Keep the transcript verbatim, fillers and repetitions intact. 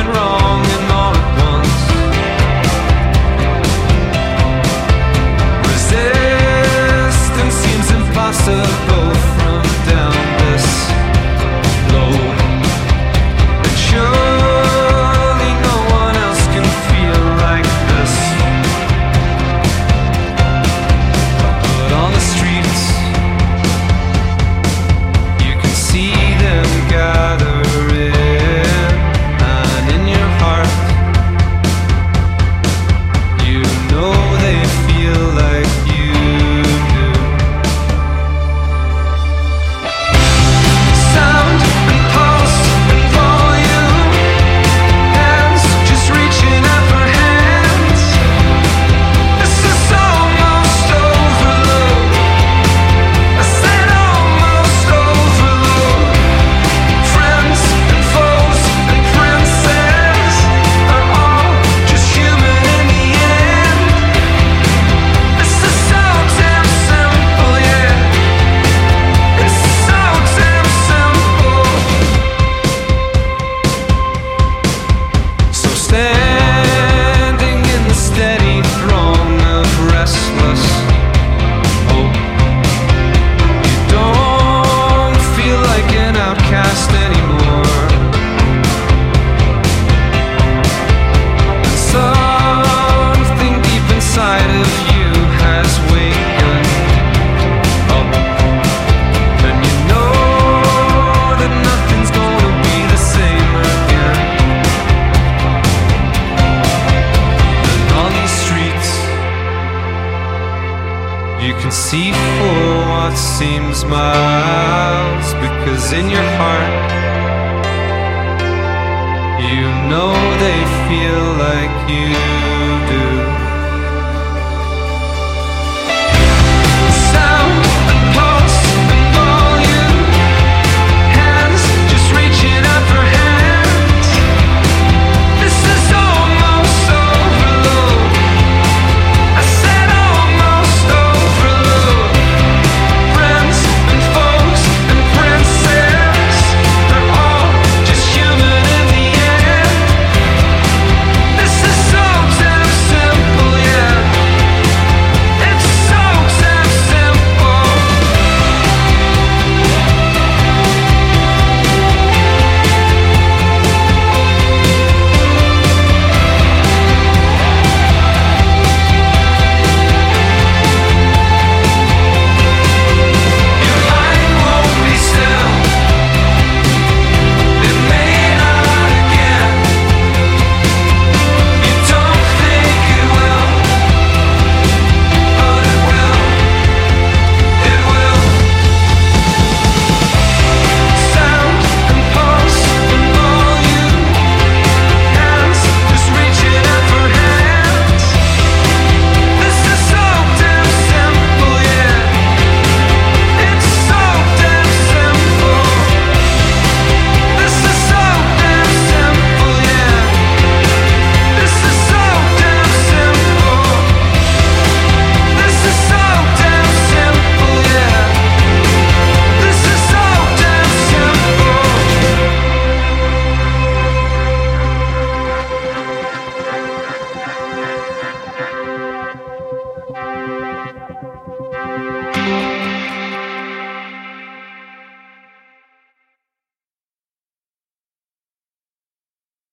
and wrong and all at once. Resistance seems impossible from down this low. And surely no one else can feel like this. But on the streets you can see them gathering, and in your heart you know they feel like you do. Sound and pulse and volume, hands just reaching out for hands. This is almost overload. I said almost overload. Friends and foes and princes are all just human in the end. This is so damn simple, yeah. It's so damn simple. So standing in the steady throng of restless hope, you don't feel like an outcast anymore. And something deep inside of you has wakened up, and you know that nothing's gonna be the same again. And on these streets you can see for what seems miles, because in your heart you know they feel like you